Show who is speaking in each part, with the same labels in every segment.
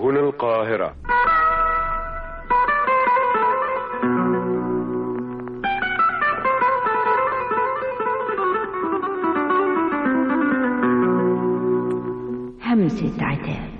Speaker 1: هنا القاهرة.
Speaker 2: همسة عتاب.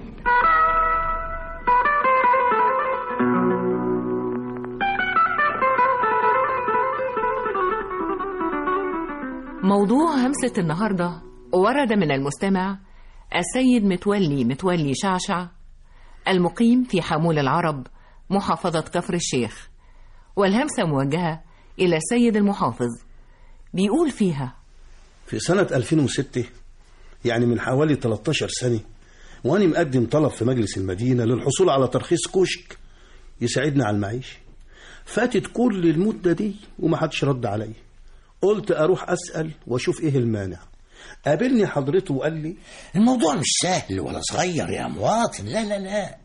Speaker 3: موضوع همسة النهاردة ورد من المستمع السيد متولي شعشع، المقيم في حمول العرب محافظة كفر الشيخ، والهمسة موجهة إلى السيد المحافظ. بيقول فيها:
Speaker 4: في سنة 2006، يعني من حوالي 13 سنة، وأنا مقدم طلب في مجلس المدينة للحصول على ترخيص كشك يساعدنا على المعيشة. فاتت كل المدة دي ومحدش رد علي. قلت أروح أسأل وأشوف إيه المانع. قابلني حضرته وقال لي:
Speaker 5: الموضوع مش سهل ولا صغير يا مواطن، لا لا لا،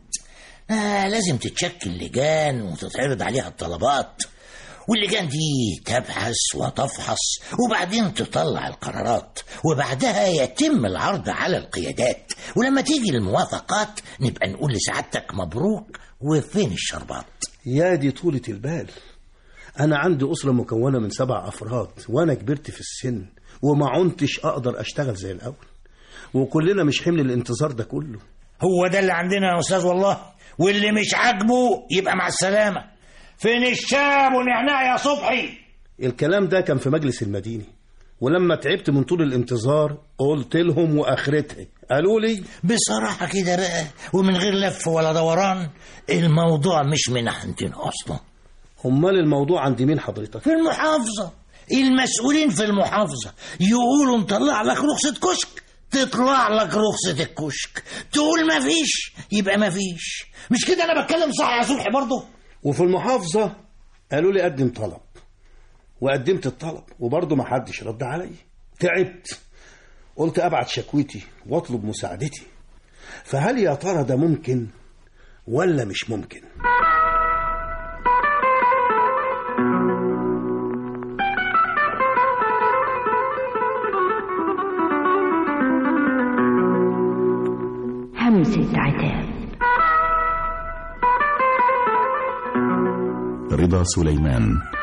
Speaker 5: لازم تتشكل لجان وتتعرض عليها الطلبات، واللجان دي تبحث وتفحص وبعدين تطلع القرارات، وبعدها يتم العرض على القيادات، ولما تيجي الموافقات نبقى نقول لسعادتك مبروك وفين الشربات.
Speaker 4: يا دي طولة البال، أنا عندي أسرة مكونة من 7 أفراد، وأنا كبرت في السن وما عنتش أقدر أشتغل زي الأول، وكلنا مش حمل الانتظار ده كله.
Speaker 5: هو ده اللي عندنا يا أستاذ والله، واللي مش عاجبه يبقى مع السلامة. فين الشاب ونعناع يا صبحي؟
Speaker 4: الكلام ده كان في مجلس المدينة، ولما تعبت من طول الانتظار قلت لهم وآخرتها. قالوا لي:
Speaker 5: بصراحة كده بقى ومن غير لف ولا دوران، الموضوع مش من عندنا أصلا.
Speaker 4: أمال الموضوع عند مين حضرتك؟
Speaker 5: في المحافظة. المسؤولين في المحافظة يقولوا نطلع لك رخصة كشك، تطلع لك رخصة الكشك، تقول ما فيش يبقى ما فيش. مش كده أنا بتكلم صح يا صبحي برضه؟
Speaker 4: وفي المحافظة قالوا لي قدم طلب، وقدمت الطلب وبرضه ما حدش رد علي. تعبت، قلت أبعت شكوتي واطلب مساعدتي. فهل يا ترى ده ممكن ولا مش ممكن؟
Speaker 2: همسة عتاب.
Speaker 6: رضا سليمان.